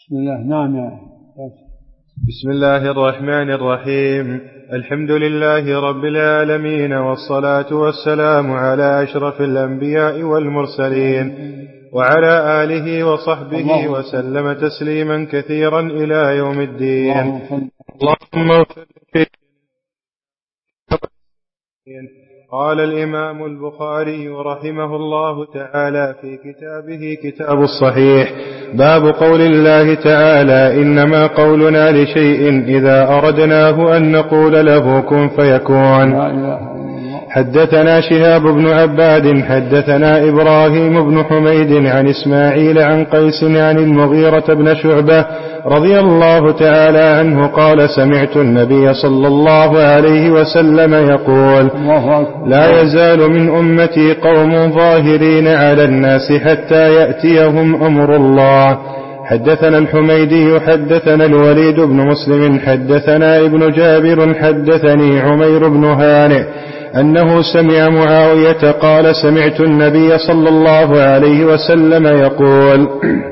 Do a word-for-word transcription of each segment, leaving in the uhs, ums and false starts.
بسم الله. نعم يا بسم الله الرحمن الرحيم. الحمد لله رب العالمين، والصلاة والسلام على أشرف الأنبياء والمرسلين، وعلى آله وصحبه وسلم تسليما كثيرا إلى يوم الدين. اللهم اغفر لي. قال الإمام البخاري رحمه الله تعالى في كتابه كتاب الصحيح: باب قول الله تعالى: إنما قولنا لشيء إذا أردناه أن نقول له كن فيكون. حدثنا شهاب بن عباد حدثنا إبراهيم بن حميد عن إسماعيل عن قيس عن المغيرة بن شعبة رضي الله تعالى عنه قال: سمعت النبي صلى الله عليه وسلم يقول: لا يزال من أمتي قوم ظاهرين على الناس حتى يأتيهم أمر الله. حدثنا الحميدي حدثنا الوليد بن مسلم حدثنا ابن جابر حدثني عمير بن هانئ أنه سمع معاوية قال: سمعت النبي صلى الله عليه وسلم يقول: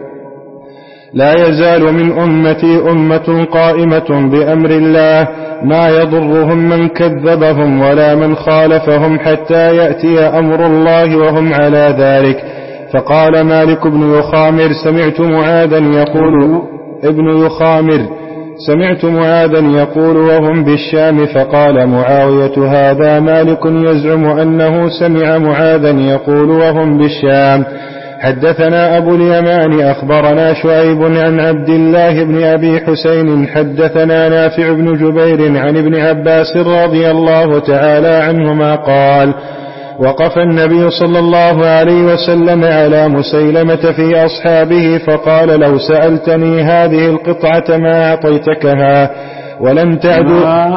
لا يزال من أمتي أمة قائمة بأمر الله ما يضرهم من كذبهم ولا من خالفهم حتى يأتي أمر الله وهم على ذلك. فقال مالك بن يخامر: سمعت معاذا يقول ابن يخامر سمعت معاذا يقول وهم بالشام. فقال معاوية: هذا مالك يزعم أنه سمع معاذا يقول وهم بالشام. حدثنا أبو اليمان أخبرنا شعيب عن عبد الله بن أبي حسين حدثنا نافع بن جبير عن ابن عباس رضي الله تعالى عنهما قال: وقف النبي صلى الله عليه وسلم على مسيلمة في أصحابه فقال: لو سألتني هذه القطعة ما أعطيتكها ولن تعدو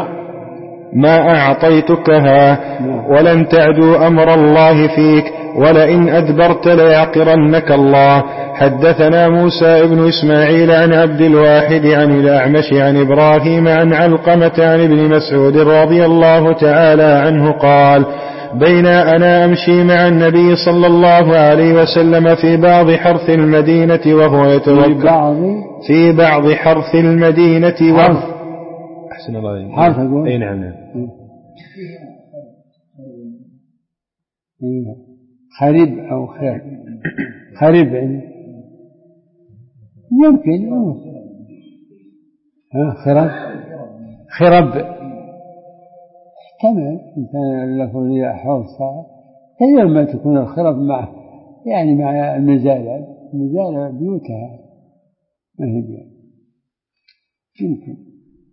ما أعطيتكها ولن تعدو أمر الله فيك، ولئن أدبرت ليعقرنك الله. حدثنا موسى بن إسماعيل عن عبد الواحد عن الأعمش عن إبراهيم عن علقمة عن ابن مسعود رضي الله تعالى عنه قال: بين أنا أمشي مع النبي صلى الله عليه وسلم في بعض حرث المدينة وهو يتوكل في بعض حرث المدينة وهو أحسن الله حرث أقول أي نعم خريب أو خير خريب يعني يمكن ها خرب خرب تمام إنسان له لي حوصة كثيرا ما تكون الخرب مع يعني مع المزارع المزارع بيوتها ما هي يمكن.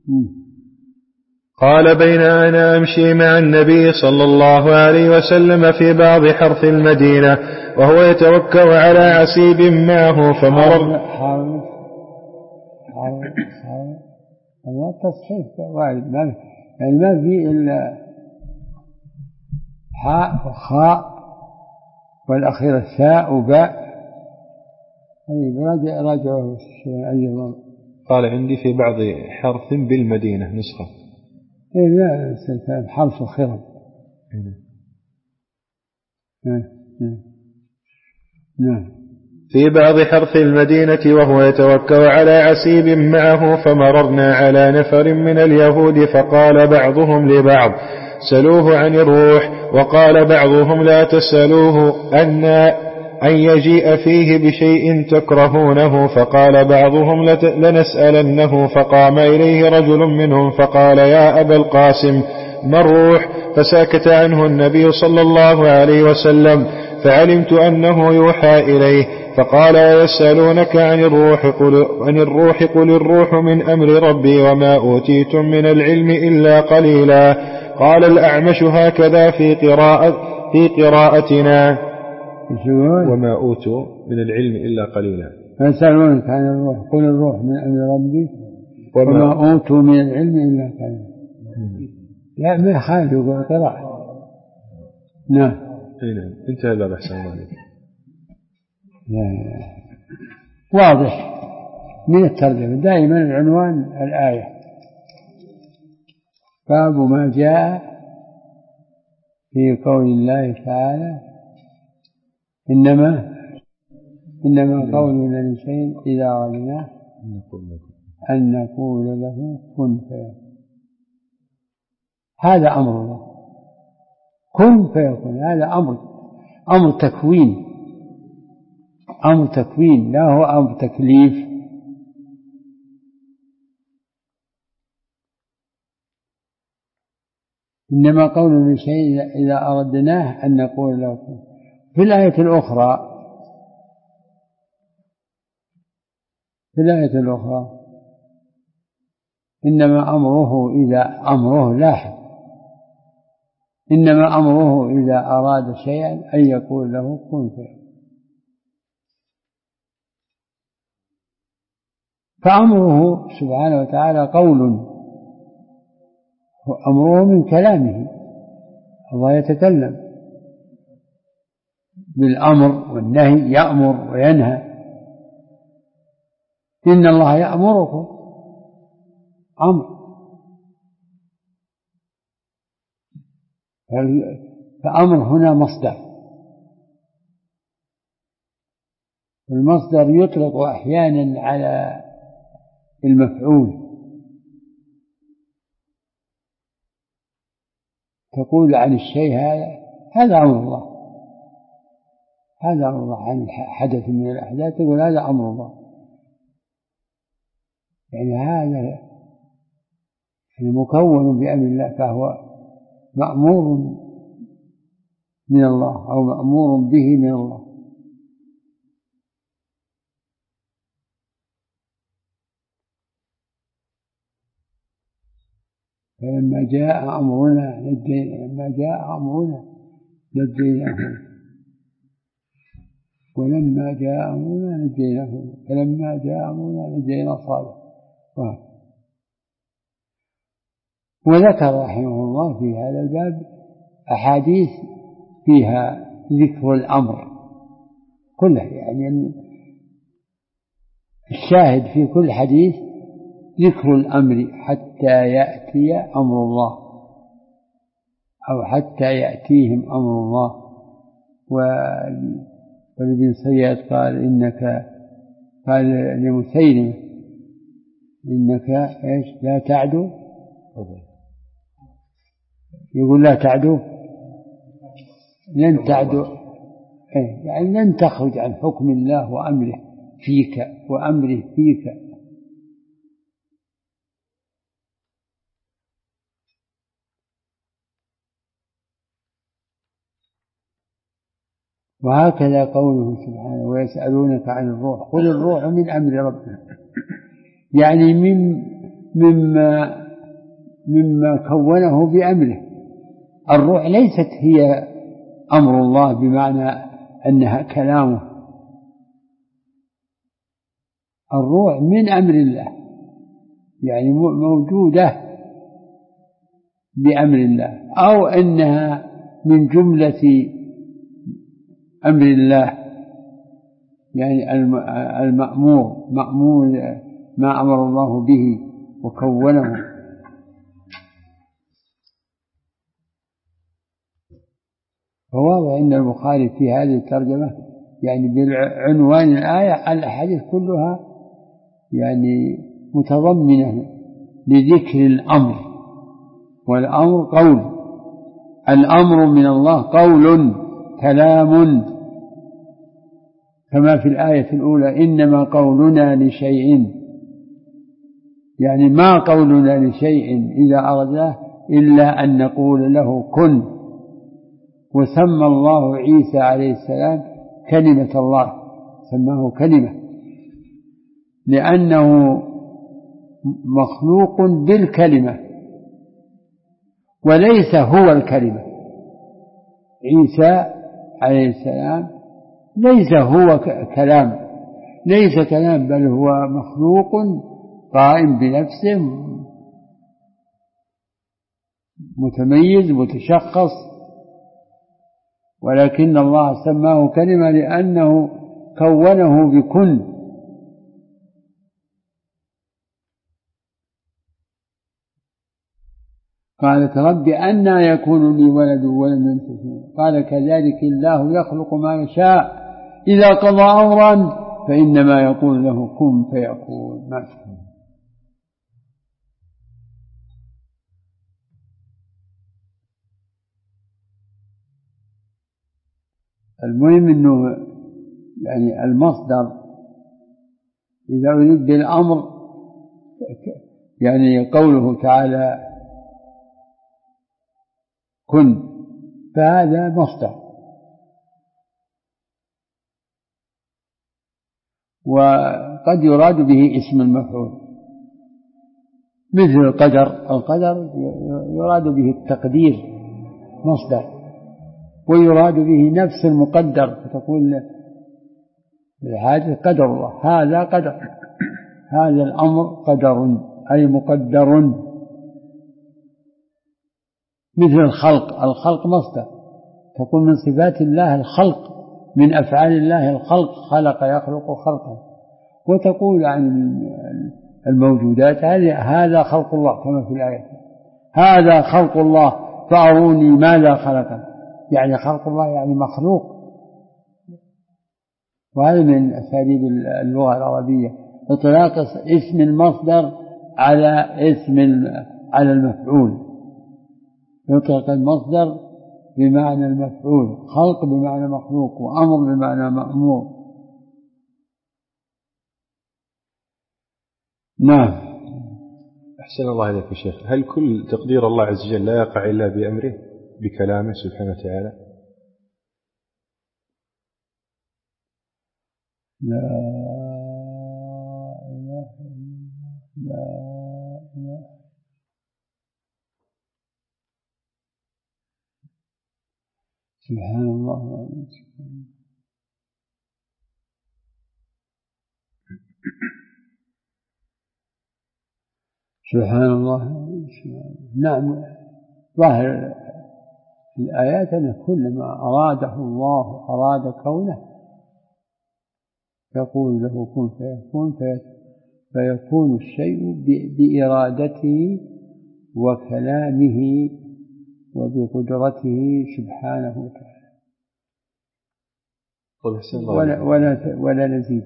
قال: بين أنا أمشي مع النبي صلى الله عليه وسلم في بعض حرث المدينة وهو يتوكل على عسيب معه فمرر. حاول حاول حاول الله تصحيح وارد ما يعني ما في إلا حاء وخاء والأخير الثاء وباء. راجع راجعه أيضا. قال: عندي في بعض حرث بالمدينة نسخة. إيه لا ستان حرف الخرب. نعم. في بعض حرث المدينة وهو يتوكل على عسيب معه فمررنا على نفر من اليهود فقال بعضهم لبعض: سلوه عن الروح. وقال بعضهم: لا تسألوه أن أن يجيء فيه بشيء تكرهونه. فقال بعضهم: لنسألنه. فقام إليه رجل منهم فقال: يا أبا القاسم ما الروح؟ فسكت عنه النبي صلى الله عليه وسلم فعلمت أنه يوحى إليه. فقال: ويسألونك عن الروح قل, عن الروح قل الروح من أمر ربي وما أوتيتم من العلم إلا قليلا. قال الأعمش هكذا في قراءة في قراءتنا: وما أوتوا من العلم إلا قليلا. يسألونك عن الروح قل الروح من أمر ربي وما أوتوا من العلم إلا قليلا. لا ما خالف يقول قراءة. نعم. نعم. انتهى الباب أحسن الله عليك. واضح من الترجمة دائما العنوان الآية. باب ما جاء في قول الله تعالى: إنما إنما قولنا لشيء إذا أردناه أن نقول له كن فيكون. هذا أمر الله، كن فيكون، هذا أمر أمر تكوين، أمر تكوين لا هو أمر تكليف. إنما قول لشيء إذا أردناه أن نقول له كن. في الآية الأخرى في الآية الأخرى إنما أمره إذا أمره لاحق، إنما أمره إذا أراد شيئا أن يقول له كن فيكون. فأمره سبحانه وتعالى قول، أمره من كلامه، الله يتكلم بالأمر والنهي، يأمر وينهى. إن الله يأمركم، أمر، فأمر هنا مصدر، المصدر يطلق أحيانا على المفعول، تقول عن الشيء هذا هذا أمر الله، هذا أمر الله، عن حدث من الأحداث تقول هذا أمر الله. يعني هذا المكون بأمر الله فهو مأمور من الله أو مأمور به من الله. فلما جاء أمرنا نجينا لما جاء أمرنا نجينا ولما جاء أمرنا نجينا فلما جاء أمرنا نجينا صالح. وذكر رحمه الله في هذا الباب أحاديث فيها ذكر الأمر كله، يعني الشاهد في كل حديث ذكر الأمر حتى يأتي أمر الله أو حتى يأتيهم أمر الله. والابن صياد قال إنك قال لمسيلمة إنك إيش لا تعدو، يقول لا تعدو لن تعدو، يعني لن تخرج عن حكم الله وأمره فيك وأمره فيك. وهكذا قوله سبحانه ويسألونك عن الروح قل الروح من أمر ربنا، يعني من مما مما كونه بأمره. الروح ليست هي أمر الله بمعنى أنها كلامه، الروح من أمر الله يعني موجودة بأمر الله، أو أنها من جملة أمر الله، يعني المأمور مأمور ما أمر الله به وكونه. فواضح أن البخاري في هذه الترجمة يعني بالعنوان الآية الأحاديث كلها يعني متضمنة لذكر الأمر، والأمر قول، الأمر من الله قول كلام، كما في الآية الأولى إنما قولنا لشيء، يعني ما قولنا لشيء إذا أردناه إلا أن نقول له كن. وسمى الله عيسى عليه السلام كلمة الله، سماه كلمة لأنه مخلوق بالكلمة وليس هو الكلمة. عيسى عليه السلام ليس هو كلام، ليس كلام، بل هو مخلوق قائم بنفسه متميز متشخص، ولكن الله سماه كلمة لأنه كونه بكن. قالت رب أنى يكون لي ولد ولم يمسسني، قال كذلك الله يخلق ما يشاء إذا قضى أمرا فإنما يقول له كن فيكون. المهم أنه يعني المصدر إذا أريد بالأمر يعني قوله تعالى كن فهذا مصدر، وقد يراد به اسم المفعول مثل القدر. القدر يراد به التقدير مصدر، ويراد به نفس المقدر، فتقول هذا قدر الله، هذا قدر، هذا الأمر قدر أي مقدر. مثل الخلق، الخلق مصدر، تقول من صفات الله الخلق، من أفعال الله الخلق، خلق يخلق خلقا. وتقول عن الموجودات هذا خلق الله كما في الآية، هذا خلق الله فأروني ماذا خلق، يعني خلق الله يعني مخلوق. وهذا من أساليب اللغة العربية إطلاق اسم المصدر على اسم على المفعول، يطلق المصدر بمعنى المفعول، خلق بمعنى مخلوق، وأمر بمعنى مأمور. نعم. أحسن الله إليك يا شيخ. هل كل تقدير الله عز وجل لا يقع إلا بأمره بكلامه سبحانه وتعالى؟ لا إله إلا الله. سبحان الله. سبحان الله. نعم، ظاهر الآيات أن كل ما أراده الله أراد كونه يقول له كن فيكون، فيكون الشيء بإرادته وكلامه وبقدرته سبحانه وتعالى، ولا, ولا, ولا نزيد.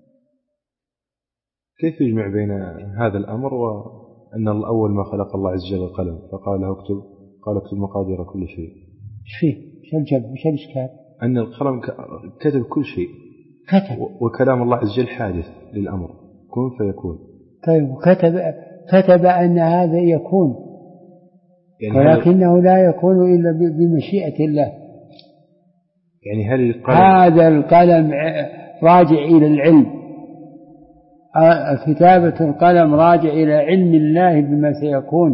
كيف يجمع بين هذا الأمر وأن الأول ما خلق الله عز وجل القلم فقال له اكتب، قال اكتب مقادير كل شيء؟ ايش فيه؟ ايش الجب؟ ايش الإشكال؟ أن القلم كتب كل شيء، كتب، وكلام الله عز وجل حادث للأمر كن فيكون. طيب، كتب كتب أن هذا يكون، يعني ولكنه لا يكون إلا بمشيئة الله. يعني هل القلم هذا القلم راجع إلى العلم، كتابة القلم راجع إلى علم الله بما سيكون،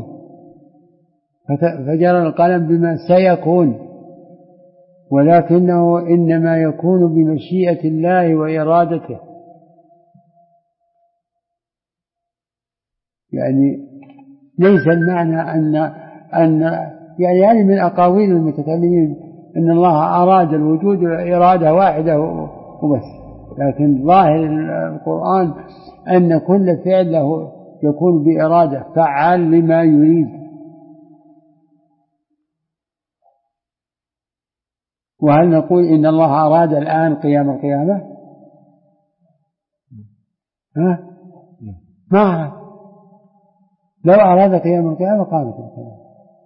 فجرى القلم بما سيكون، ولكنه إنما يكون بمشيئة الله وإرادته. يعني ليس المعنى أن أن يعني هذه من أقاويل المتكلمين إن الله أراد الوجود إرادة واحدة وبس، لكن ظاهر القرآن أن كل فعل له يكون بإرادة، فعال لما يريد. وهل نقول إن الله أراد الآن قيام القيامة؟ ها؟ ما أراد. لو أراد قيام القيامة قامت القيامة،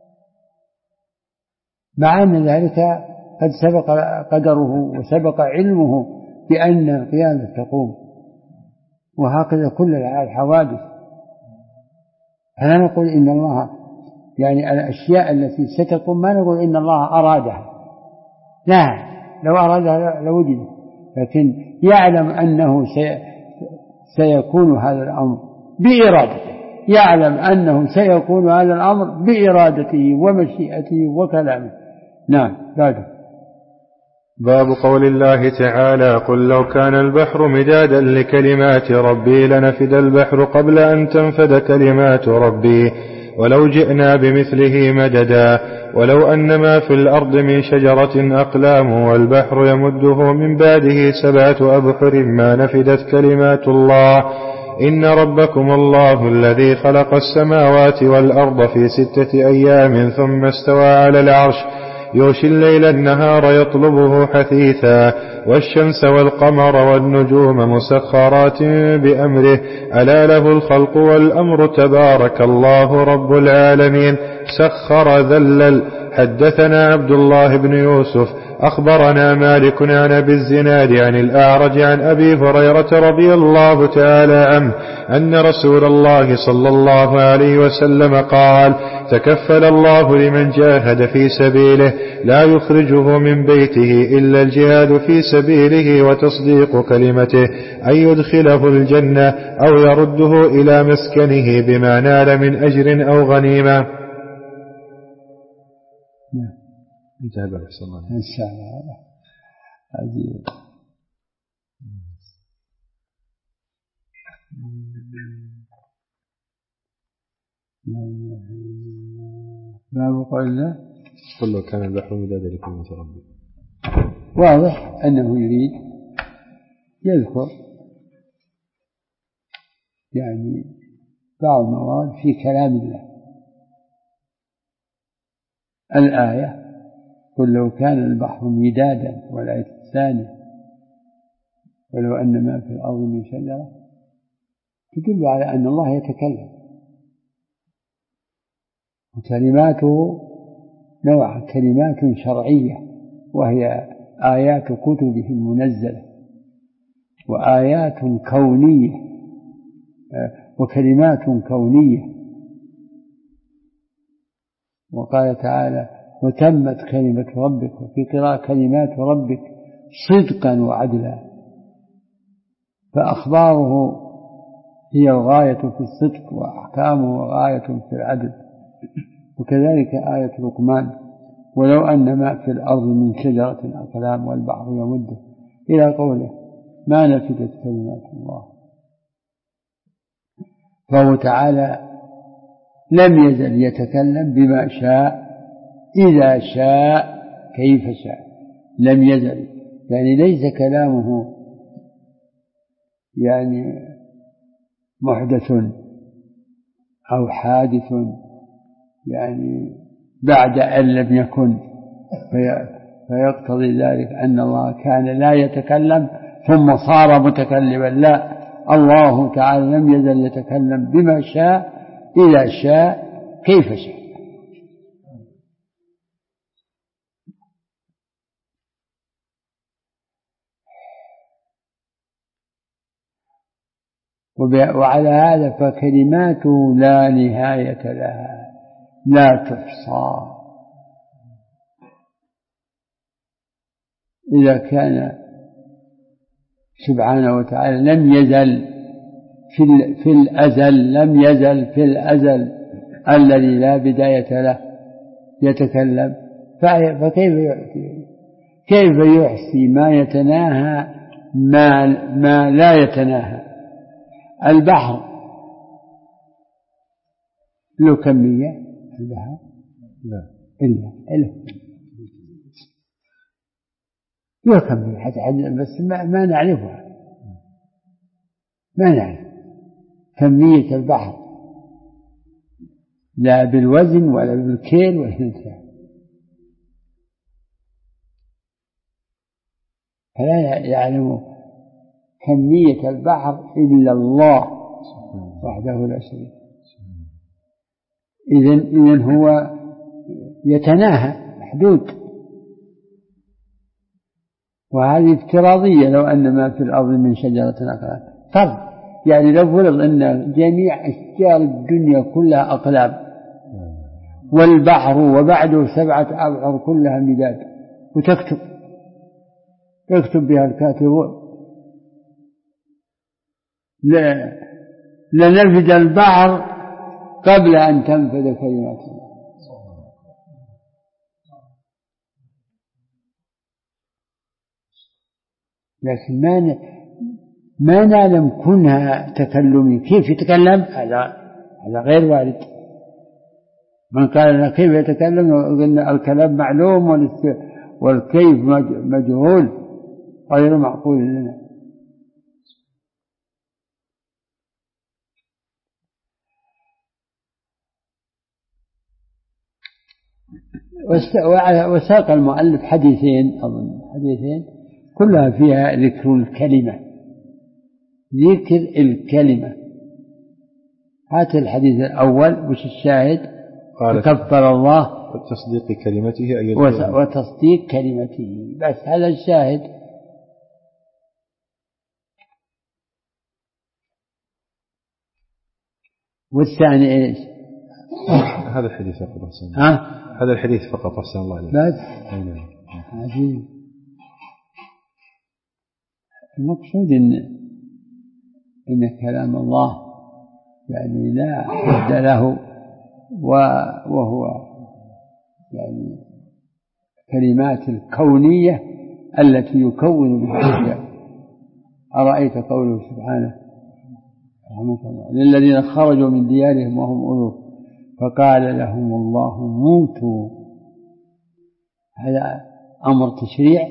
مع أن ذلك قد سبق قدره وسبق علمه بأن القيامة تقوم، وهكذا كل الحوادث. فلا نقول إن الله يعني الأشياء التي ستقوم ما نقول إن الله أرادها، لا، لو أرادها لوجد، لكن يعلم أنه سيكون هذا الأمر بإرادته، يعلم أنه سيكون هذا الأمر بإرادته ومشيئته وكلامه. نعم. بعده باب قول الله تعالى قل لو كان البحر مدادا لكلمات ربي لنفد البحر قبل أن تنفد كلمات ربي ولو جئنا بمثله مددا ولو أن ما في الأرض من شجرة أقلام والبحر يمده من بعده سبعة أبحر ما نفدت كلمات الله إن ربكم الله الذي خلق السماوات والأرض في ستة أيام ثم استوى على العرش يغشي الليل النهار يطلبه حثيثا والشمس والقمر والنجوم مسخرات بأمره ألا له الخلق والأمر تبارك الله رب العالمين سخر ذلل. حدثنا عبد الله بن يوسف أخبرنا مالك عن أبي الزناد عن الأعرج عن أبي هريرة رضي الله تعالى عنه أن رسول الله صلى الله عليه وسلم قال تكفل الله لمن جاهد في سبيله لا يخرجه من بيته إلا الجهاد في سبيله وتصديق كلمته أن يدخله الجنة أو يرده إلى مسكنه بما نال من أجر أو غنيمة. انتهى باب أحسن الله إن شاء الله. عجيب. باب قول الله قل لو كان البحر مدادا لكلمة ربي. واضح أنه يريد يذكر يعني بعض مواد في كلام الله. الآية قل لو كان البحر مدادا، والآية الثانية ولو أن ما في الأرض من شجرة، تدل على أن الله يتكلم، وكلماته نوع كلمات شرعية وهي آيات كتبه المنزلة، وآيات كونية وكلمات كونية. وقال تعالى وتمت كلمة ربك، وفي قراءة كلمات ربك صدقا وعدلا، فأخباره هي الغاية في الصدق وأحكامه غاية في العدل. وكذلك آية لقمان ولو أن ما في الأرض من شجرة أقلام والبحر يمده إلى قوله ما نفدت كلمات الله. فهو تعالى لم يزل يتكلم بما شاء إذا شاء كيف شاء، لم يزل، يعني ليس كلامه يعني محدث أو حادث يعني بعد أن لم يكن، فيقتضي ذلك أن الله كان لا يتكلم ثم صار متكلما. لا، الله تعالى لم يزل يتكلم بما شاء إذا شاء كيف شاء. وعلى هذا فكلماته لا نهاية لها لا تحصى. إذا كان سبحانه وتعالى لم يزل في, في الأزل لم يزل في الأزل الذي لا بداية له يتكلم، فكيف يحصي كيف يحصي ما يتناهى ما, ما لا يتناهى. البحر له كمية، البحر لا إلا إلا له كمية حتى بس ما, ما نعرفها، ما نعرف كمية البحر لا بالوزن ولا بالكيل ولا بالكيل، فلا يعلم كمية البحر إلا الله وحده لا شريك. إذن إذن هو يتناهى محدود، وهذه افتراضية. لو أن ما في الأرض من شجرة أقلام فرض، يعني لو فرض أن جميع أشجار الدنيا كلها أقلام والبحر وبعده سبعة أبحر كلها مداد وتكتب يكتب بها الكاتبون لنفد البحر قبل أن تنفذ كلمات الله. لكن ما ما نعلم كونها تكلمي، كيف يتكلم هذا هذا غير وارد. من قال لنا كيف يتكلم قلنا الكلام معلوم والكيف مجهول غير معقول لنا. وساق المؤلف حديثين أظن حديثين كلها فيها ذكر الكلمة، ذكر الكلمة. هات الحديث الأول وش الشاهد؟ كفر الله وتصديق كلمته أي وتصديق كلمته، بس هذا الشاهد. والثاني إيش؟ هذا الحديث فقط أحسن. ها؟ هذا الحديث فقط أحسن الله عليك. بس عجيب. المقصود إن إن كلام الله يعني لا حد له، وهو يعني كلمات الكونية التي يكون بها الأشياء. أرأيت قوله سبحانه للذين خرجوا من ديارهم وهم ألوف فقال لهم الله موتوا. هذا أمر تشريع؟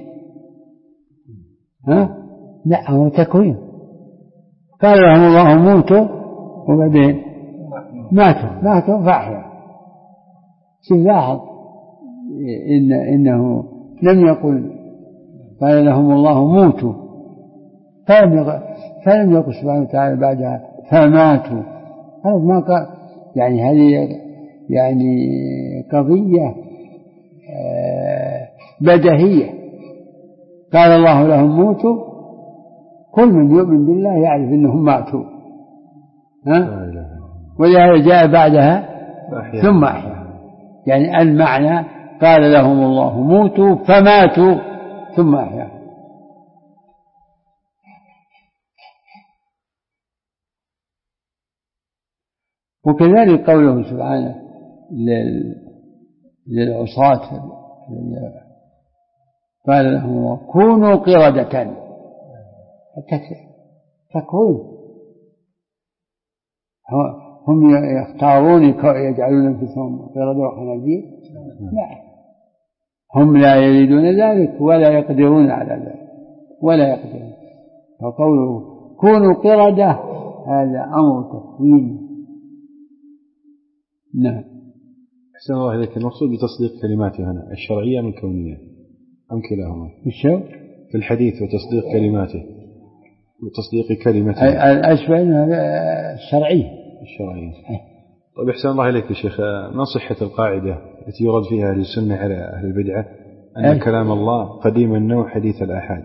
ها؟ لا، أمر تكوين. قال لهم الله موتوا وبعدين ماتوا ماتوا فأحيا. سلاحظ إن إنه لم يقل قال لهم الله موتوا فلم يقل فلم يقل سبحانه وتعالى بعدها فماتوا. هذا ما قال. يعني هذه يعني قضية بديهية. قال الله لهم موتوا، كل من يؤمن بالله يعرف أنهم ماتوا، ها؟ ولهذا جاء بعدها ثم أحيا. يعني المعنى قال لهم الله موتوا فماتوا ثم أحيا. وكذلك قوله سبحانه للعصاة قال لهم الله كونوا قردة، تكوين. هم يختارون يجعلون انفسهم قردة وخنازير؟ لا، هم لا يريدون ذلك ولا يقدرون على ذلك ولا يقدرون. فقوله كونوا قردة هذا أمر تكوين. نعم. أحسن الله إليك. المقصود بتصديق كلماته هنا الشرعية من كونية أم كلاهما؟ الشو في الحديث وتصديق كلماته وتصديق كلمته الأشبه الشرعية الشرعية. طيب أحسن الله إليك يا شيخ، ما صحة القاعدة التي يرد فيها أهل السنة على أهل البدعة أن أي. كلام الله قديم النوع حديث الآحاد؟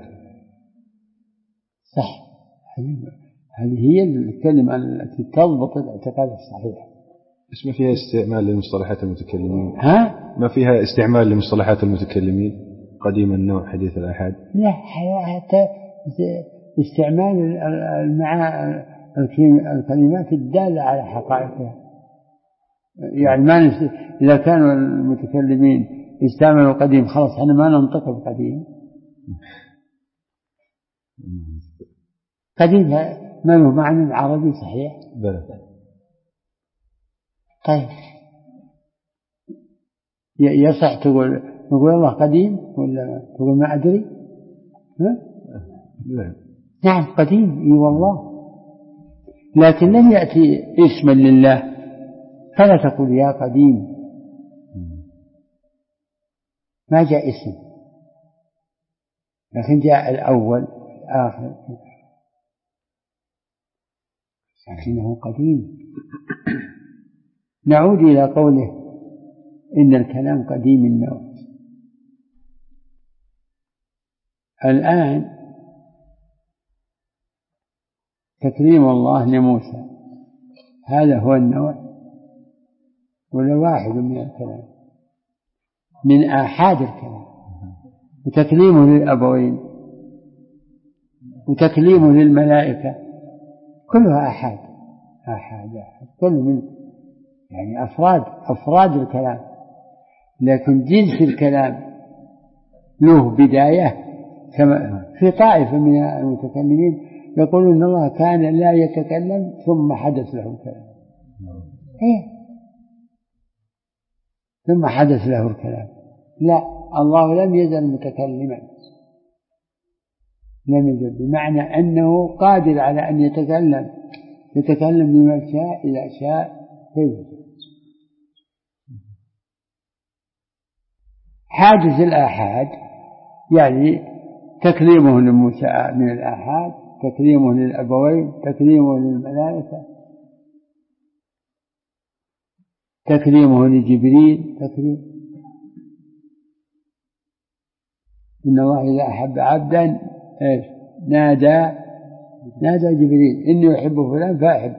صح، هذه هي الكلمة التي تضبط الاعتقاد الصحيح. بس ما فيها استعمال لمصطلحات المتكلمين. ها؟ ما فيها استعمال لمصطلحات المتكلمين قديم النوع حديث الآحاد؟ لا، حتى استعمال المع الكلمات الدالة على حقائقها. يعني ما نست... إذا كانوا المتكلمين استعملوا قديم خلاص احنا ما ننطق بقديم. قديم ما له معنى عربي صحيح؟ بلى. طيب يصح تقول نقول الله قديم ولا تقول ما أدري؟ ها؟ لا. نعم قديم اي والله، لكن لم يأتي اسما لله فلا تقول يا قديم، ما جاء اسم، لكن جاء الأول الآخر، لكنه قديم. نعود إلى قوله إن الكلام قديم النوع. الآن تكريم الله لموسى هذا هو النوع ولا واحد من الكلام من آحاد الكلام؟ وتكليمه للأبوين وتكليمه للملائكة كلها آحاد آحاد آحاد كل من يعني أفراد أفراد الكلام، لكن جنس الكلام له بداية. كما في طائفة من المتكلمين يقولون إن الله كان لا يتكلم ثم حدث له الكلام. إيه؟ ثم حدث له الكلام. لا، الله لم يزل متكلما، لم يزل، بمعنى أنه قادر على أن يتكلم يتكلم بما شاء إذا شاء كيف. حادث الآحاد يعني تكريمه لموسى من الآحاد، تكريمه للأبوين، تكريمه للملائكة، تكريمه لجبريل، تكريم. إن الله إذا أحب عبدا إيش نادى نادى جبريل إني أحب فلان فأحب.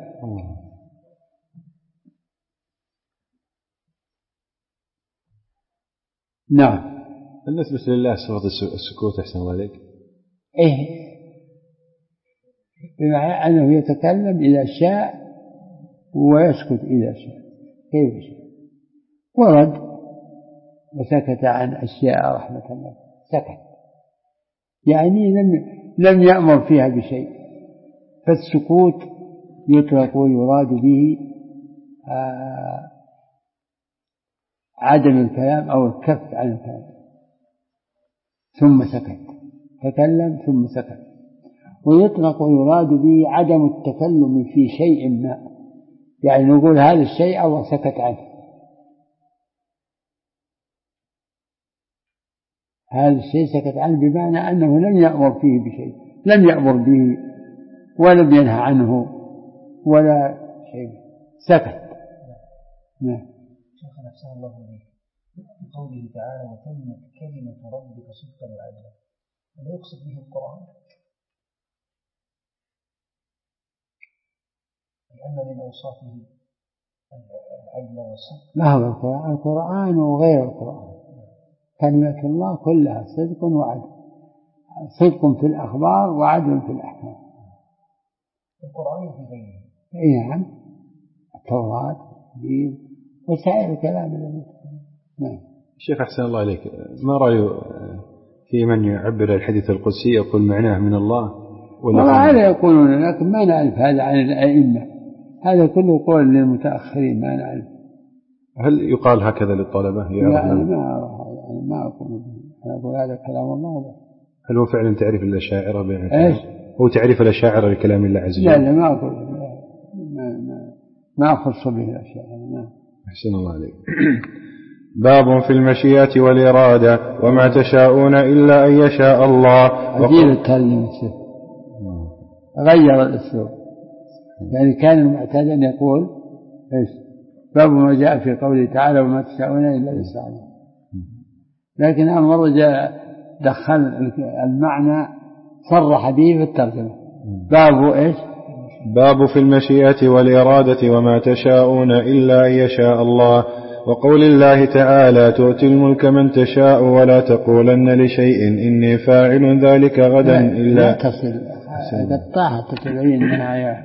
نعم. بالنسبة لله صفة السكوت أحسن الله عليك. إيه بمعنى أنه يتكلم إذا شاء ويسكت إذا شاء كيف شاء. ورد وسكت عن أشياء رحمة الله، سكت يعني لم لم يأمر فيها بشيء. فالسكوت يطلق ويراد به آه عدم الكلام أو الكف عن الكلام. ثم سكت، تكلم ثم سكت. ويطلق ويراد به عدم التكلم في شيء ما، يعني نقول هذا الشيء أو سكت عنه، هذا الشيء سكت عنه بمعنى أنه لم يأمر فيه بشيء، لم يأمر به ولم ينهى عنه ولا شيء، سكت. نعم. شيخنا أحسن الله عليك، بقوله تعالى وتمت كلمة ربك صدقا وعدلا، هل يقصد به القرآن؟ لأن من أوصافه العدل والصدق. ما هو القرآن؟ القرآن وغير القرآن كلمة الله كلها صدق وعدل، صدق في الأخبار وعدل في الأحكام. القرآن في غيره. إيه نعم، التوراة الإنجيل وسائر الكلام الذي. نعم. الشيخ أحسن الله عليك، ما رأيه في من يعبر الحديث القدسي يقول معناه من الله ولا؟ هذا يقولون لكن ما نعرف هذا عن الأئمة، هذا كله قول للمتأخرين ما نعرف. هل يقال هكذا للطلبة؟ لا أنا ما ما أقول، أنا أقول هذا كلام الله. هل هو فعلا تعريف الأشاعرة؟ إيش هو تعريف الأشاعرة لكلام الله عز وجل؟ لا لا ما أقول، ما ما ما أخص به الأشاعرة. نعم. أحسن الله عليك. باب في المشيئة والإرادة وما تشاءون إلا أن يشاء الله. عجيب الترجمة، غير الأسلوب، يعني كان المعتاد أن يقول إيش باب ما جاء في قوله تعالى وما تشاءون إلا أن يشاء الله، لكن المرة جاء دخل المعنى صرح به في الترجمة. باب إيش باب في المشيئة والإرادة وما تشاءون إلا أن يشاء الله، وقول الله تعالى تؤتي الملك من تشاء ولا تقولن لشيء إني فاعل ذلك غدا إلا. لا تصل قطعها تتبين منها.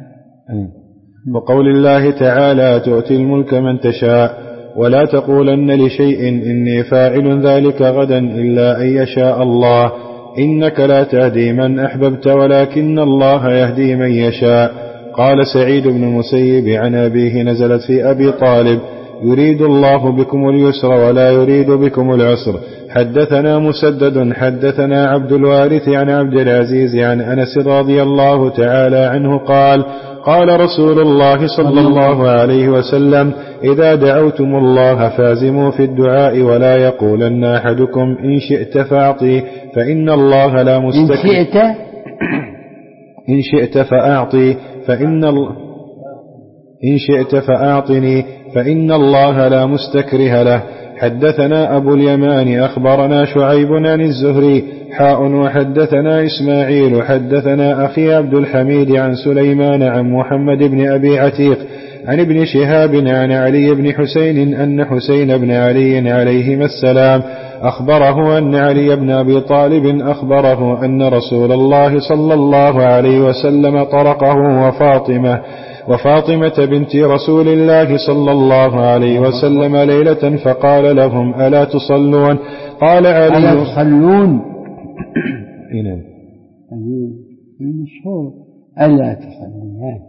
وقول الله تعالى تؤتي الملك من تشاء ولا تقولن لشيء إني فاعل ذلك غدا إلا أن يشاء الله إنك لا تهدي من أحببت ولكن الله يهدي من يشاء. قال سعيد بن المسيب عن أبيه نزلت في أبي طالب يريد الله بكم اليسر ولا يريد بكم العسر. حدثنا مسدد حدثنا عبد الوارث عن عبد العزيز عن أنس رضي الله تعالى عنه قال قال رسول الله صلى الله عليه وسلم إذا دعوتم الله فازموا في الدعاء ولا يقولن أحدكم إن شئت فأعطي فإن الله لا مستكبر. إن شئت إن شئت فأعطي فإن الله إن شئت فأعطني فإن الله لا مستكره له. حدثنا أبو اليمان أخبرنا شعيب عن الزهري حاء وحدثنا إسماعيل حدثنا أخي عبد الحميد عن سليمان عن محمد بن أبي عتيق عن ابن شهاب عن علي بن حسين أن حسين بن علي عليهما السلام أخبره أن علي بن أبي طالب أخبره أن رسول الله صلى الله عليه وسلم طرقه وفاطمة وفاطمة بنت رسول الله صلى الله عليه وسلم ليلة فقال لهم ألا تصلون؟ قال علي ألا تصلون إنه المشهور ألا تصليان.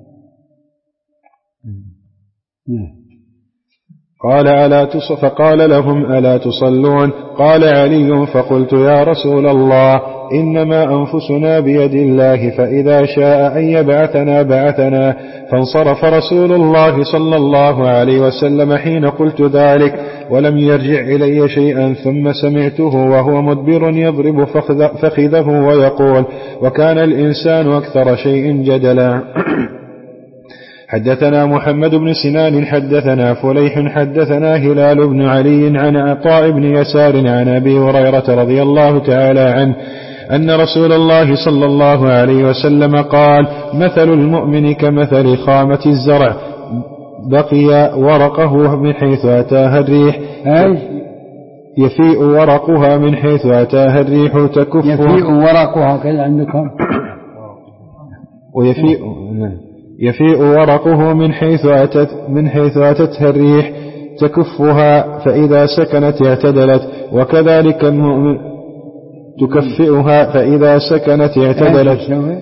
قال ألا تص... فقال لهم ألا تصلون؟ قال علي فقلت يا رسول الله إنما أنفسنا بيد الله فإذا شاء أن يبعثنا بعثنا. فانصرف رسول الله صلى الله عليه وسلم حين قلت ذلك ولم يرجع إلي شيئا، ثم سمعته وهو مدبر يضرب فخذه ويقول: وكان الإنسان أكثر شيء جدلا. حدثنا محمد بن سنان حدثنا فليح حدثنا هلال بن علي عن عطاء بن يسار عن أبي هريرة رضي الله تعالى عنه أن رسول الله صلى الله عليه وسلم قال: مثل المؤمن كمثل خامة الزرع بقي ورقه من حيث أتاها الريح يفيء ورقها من حيث أتاها الريح تكف يفيء ورقها كذا عندكم ويفيء يفيء ورقه من حيث أتت من حيث أتتها الريح تكفها، فإذا سكنت اعتدلت، وكذلك المؤمن تكفئها فإذا سكنت اعتدلت.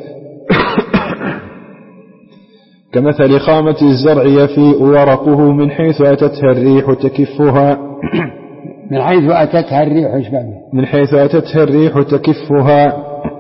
كمثل خامة الزرع يفيء ورقه من حيث أتتها الريح تكفها من حيث أتتها الريح من حيث أتتها الريح تكفها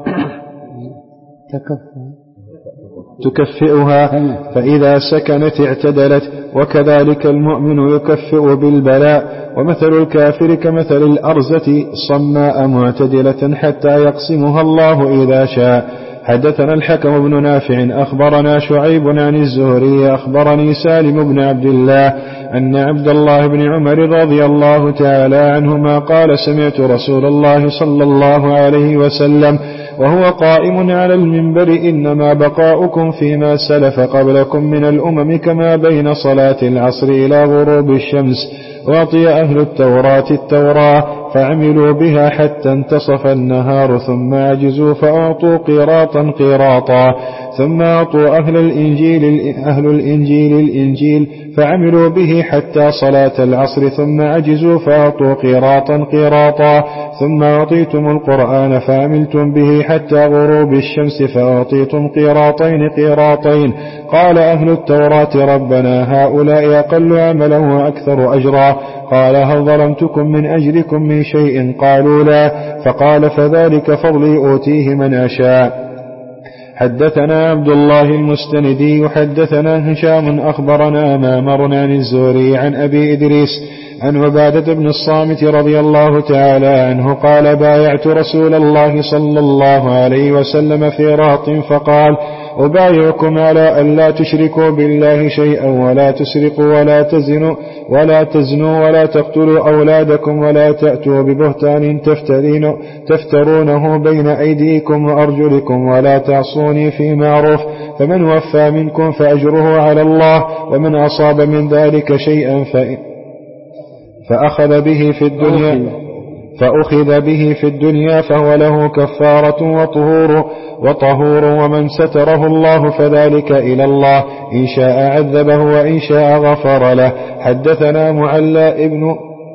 تكفها تكفئها فإذا سكنت اعتدلت، وكذلك المؤمن يكفئ بالبلاء. ومثل الكافر كمثل الأرزة صماء معتدلة حتى يقسمها الله إذا شاء. حدثنا الحكم بن نافع أخبرنا شعيب عن الزهري أخبرني سالم بن عبد الله أن عبد الله بن عمر رضي الله تعالى عنهما قال: سمعت رسول الله صلى الله عليه وسلم وهو قائم على المنبر: إنما بقاؤكم فيما سلف قبلكم من الأمم كما بين صلاة العصر إلى غروب الشمس. وأعطي أهل التوراة التوراة فعملوا بها حتى انتصف النهار، ثم عجزوا فأعطوا قيراطا قيراطا، ثم أعطوا أهل الإنجيل أهل الإنجيل الإنجيل فعملوا به حتى صلاة العصر، ثم عجزوا فأعطوا قيراطا قيراطا، ثم أعطيتم القرآن فعملتم به حتى غروب الشمس فأعطيتم قيراطين قيراطين. قال أهل التوراة: ربنا هؤلاء أقل عملا وأكثر أجرا. قال: هل ظلمتكم من أجركم من شيء؟ قالوا: لا. فقال: فذلك فضلي أوتيه من أشاء. حدثنا عبد الله المستندي حدثنا هشام أخبرنا مامر عن الزهري عن أبي إدريس عن عبادة بن الصامت رضي الله تعالى عنه قال: بايعت رسول الله صلى الله عليه وسلم في رهط فقال: أبايعكم على أن لا تشركوا بالله شيئا ولا تسرقوا ولا تزنوا ولا تزنوا ولا تقتلوا أولادكم ولا تأتوا ببهتان تفترين تفترونه بين أيديكم وأرجلكم ولا تعصوني في معروف، فمن وفى منكم فأجره على الله، ومن أصاب من ذلك شيئا فأخذ به في الدنيا فأخذ به في الدنيا فهو له كفارة وطهور وطهور ومن ستره الله فذلك إلى الله، إن شاء عذبه وإن شاء غفر له. حدثنا معلى ابن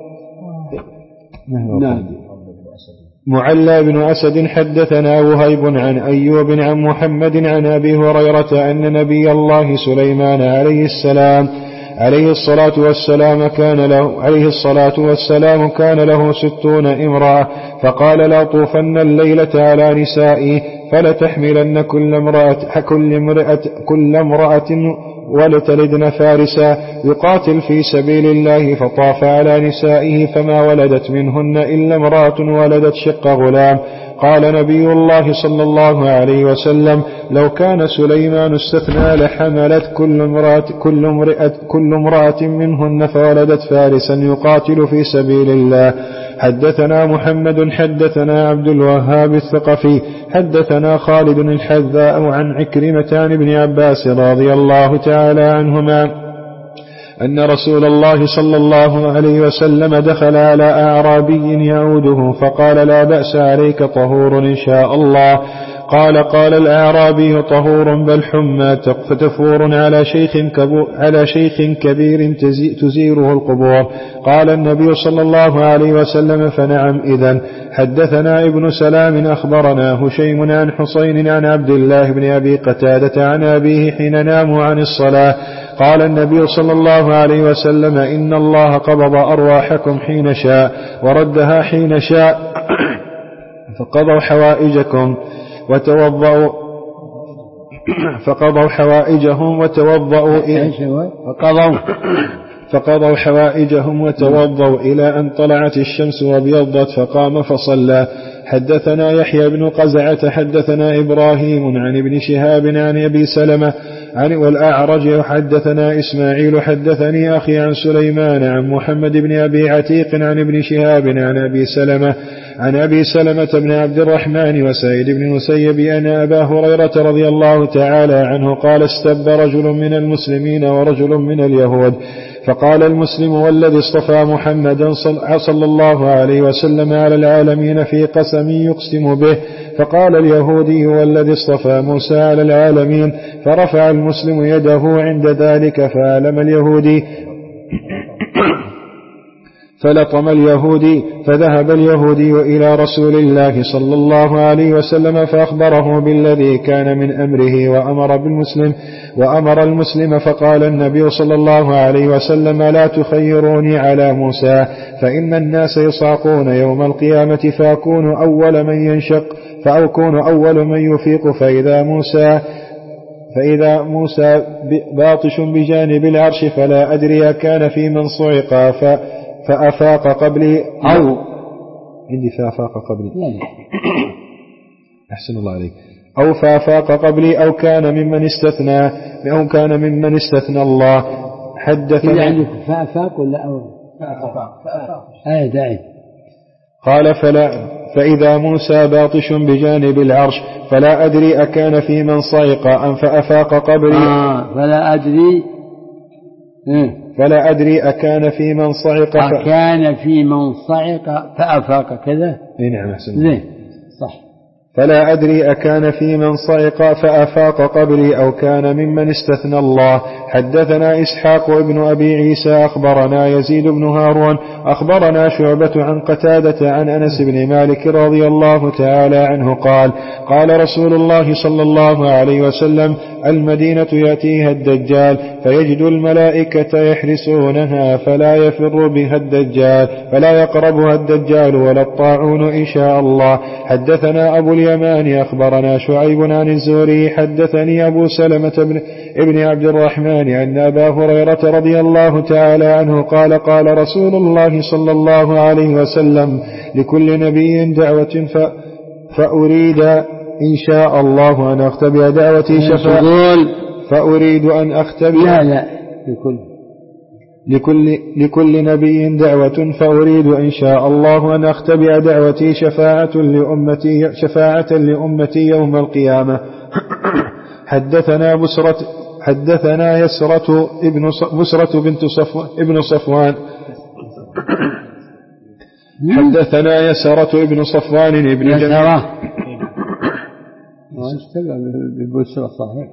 معلى بن أسد حدثنا وهيب عن أيوب عن محمد عن أبي هريرة أن نبي الله سليمان عليه السلام عليه الصلاة والسلام كان له عليه الصلاة والسلام كان له ستون امرأة، فقال: لا طوفن الليلة على نسائي فلتحملن كل امرأة كل امرأة كل امرأة ولتلدن فارسا يقاتل في سبيل الله، فطاف على نسائه فما ولدت منهن إلا امرأة ولدت شق غلام. قال نبي الله صلى الله عليه وسلم: لو كان سليمان استثنى لحملت كل امرأة كل امرأة كل امرأة منهن فولدت فارسا يقاتل في سبيل الله. حدثنا محمد حدثنا عبد الوهاب الثقفي حدثنا خالد الحذاء عن عكرمة عن ابن عباس رضي الله تعالى عنهما أن رسول الله صلى الله عليه وسلم دخل على أعرابي يعوده فقال: لا بأس عليك طهور إن شاء الله. قال قال الأعرابي: طهور بل حمى فتفور على شيخ, على شيخ كبير تزيره القبور. قال النبي صلى الله عليه وسلم: فنعم إذن. حدثنا ابن سلام أخبرنا هشيم عن حسين عن عبد الله بن أبي قتادة عن أبيه حين ناموا عن الصلاة قال النبي صلى الله عليه وسلم: إن الله قبض أرواحكم حين شاء وردها حين شاء، فقضوا حوائجكم وتوضأوا فقضوا حوائجهم وتوضأوا فقضوا فقضوا حوائجهم وتوضوا إلى أن طلعت الشمس وابيضت فقام فصلى. حدثنا يحيى بن قزعة حدثنا إبراهيم عن ابن شهاب عن أبي سلمة عن والأعرج حدثنا إسماعيل حدثني أخي عن سليمان عن محمد بن أبي عتيق عن ابن شهاب عن أبي سلمة عن أبي سلمة بن عبد الرحمن وسعيد بن المسيب أن أبا هريرة رضي الله تعالى عنه قال استب رجل من المسلمين ورجل من اليهود فقال المسلم والذي اصطفى محمدا صلى الله عليه وسلم على العالمين في قسم يقسم به فقال اليهودي والذي اصطفى موسى على العالمين فرفع المسلم يده عند ذلك فألم اليهودي فلطم اليهودي فذهب اليهودي إلى رسول الله صلى الله عليه وسلم فأخبره بالذي كان من أمره وأمر بالمسلم وأمر المسلم فقال النبي صلى الله عليه وسلم لا تخيروني على موسى فإن الناس يصعقون يوم القيامة فأكون أول من ينشق فأكون أول من يفيق فإذا موسى فإذا موسى باطش بجانب العرش فلا أدري كان في من صعق ف فأفاق قبلي أو عندي فأفاق قبلي أحسن الله عليك أو فأفاق قبلي أو كان ممن استثنى أو كان ممن استثنى الله. حدثنا يعني فأفاق ولا أو فأفاق أي داعي قال فلا فإذا موسى باطش بجانب العرش فلا أدري أكان في من صعق أم فأفاق قبلي آه فلا أدري إيه فلا أدري أكان في من صعق ف... أكان في من صعق فأفاق كذا نعم أحسن زين صح فلا أدري أكان في من صعق فأفاق قبلي أو كان ممن استثنى الله. حدثنا إسحاق ابن أبي عيسى أخبرنا يزيد بن هارون أخبرنا شعبة عن قتادة عن أنس بن مالك رضي الله تعالى عنه قال قال رسول الله صلى الله عليه وسلم المدينة يأتيها الدجال فيجد الملائكة يحرسونها فلا يفر بها الدجال فلا يقربها الدجال ولا الطاعون إن شاء الله. حدثنا أبو اليمان أخبرنا شعيب عن الزهري حدثني أبو سلمة بن ابن عبد الرحمن أن أبا هريرة رضي الله تعالى عنه قال قال رسول الله صلى الله عليه وسلم لكل نبي دعوة ف... فأريد إن شاء الله أن أختبئ دعوتي شفاعة فأريد أن أختبئ لا لا لكل لكل, لكل نبي دعوة فأريد إن شاء الله أن أختبئ دعوتي شفاعة لأمتي, شفاعة لأمتي يوم القيامة. حدثنا بسرة حدثنا يسرة ابن بسرة بنت صفوان ابن صفوان حدثنا يسرة ابن صفوان ابن يسرة ببسرة صحيح.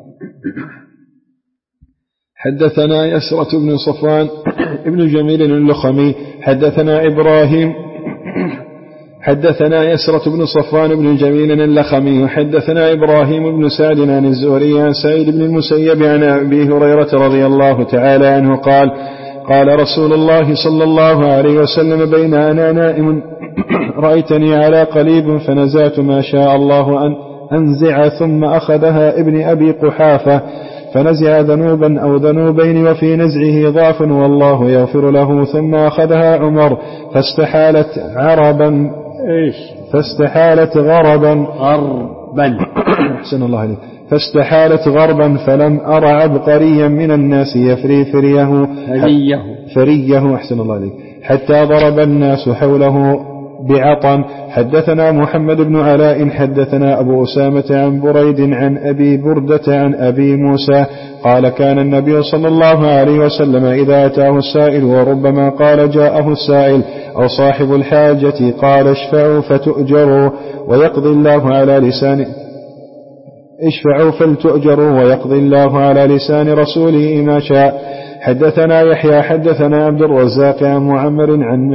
حدثنا يسرة بن صفوان ابن جميل اللخمي حدثنا إبراهيم حدثنا يسرة بن صفوان بن جميل اللخمي حدثنا إبراهيم بن سعد عن الزهري عن سعيد بن المسيب عن أبي هريرة رضي الله تعالى عنه قال قال رسول الله صلى الله عليه وسلم بين أنا نائم رأيتني على قليب فنزعت ما شاء الله أن أنزع ثم أخذها ابن أبي قحافة فنزع ذنوبا أو ذنوبين وفي نزعه ضعف والله يغفر له ثم أخذها عمر فاستحالت عربا إيش فاستحالت غربا غربا أحسن الله عليك فاستحالت غربا فلم أرى عبقريا من الناس يفري فريه فريه فريه أحسن الله عليك حتى ضرب الناس حوله بعطن. حدثنا محمد بن علاء حدثنا أبو أسامة عن بريد عن أبي بردة عن أبي موسى قال كان النبي صلى الله عليه وسلم إذا أتاه السائل وربما قال جاءه السائل أو صاحب الحاجة قال اشفعوا فتؤجروا ويقضي الله على لسان اشفعوا فلتؤجروا ويقضي الله على لسان رسوله ما شاء. حدثنا يحيى حدثنا عبد الرزاق عن معمر عن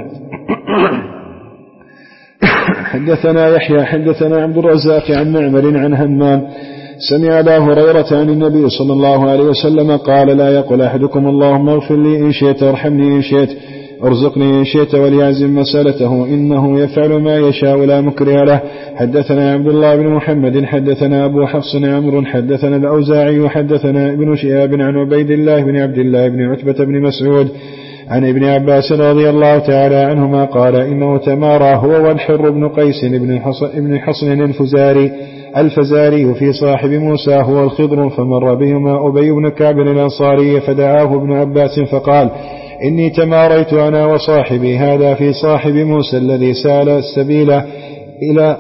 حدثنا يحيى حدثنا عبد الرزاق عن معمر عن همام سمع أبا هريرة عن النبي صلى الله عليه وسلم قال لا يقل أحدكم اللهم اغفر لي إن شئت وارحمني إن شئت ارزقني إن شئت وليعزم مسألته إنه يفعل ما يشاء لا مكره له. حدثنا عبد الله بن محمد حدثنا أبو حفص عمرو حدثنا الأوزاعي حدثنا ابن شهاب عن عبيد الله بن عبد الله بن عتبة بن مسعود عن ابن عباس رضي الله تعالى عنهما قال إنه تمارى هو والحر بن قيس بن حصن الفزاري الفزاري في صاحب موسى هو الخضر، فمر بهما أبي بن كعب الأنصاري فدعاه ابن عباس فقال إني تماريت أنا وصاحبي هذا في صاحب موسى الذي سال السبيل إلى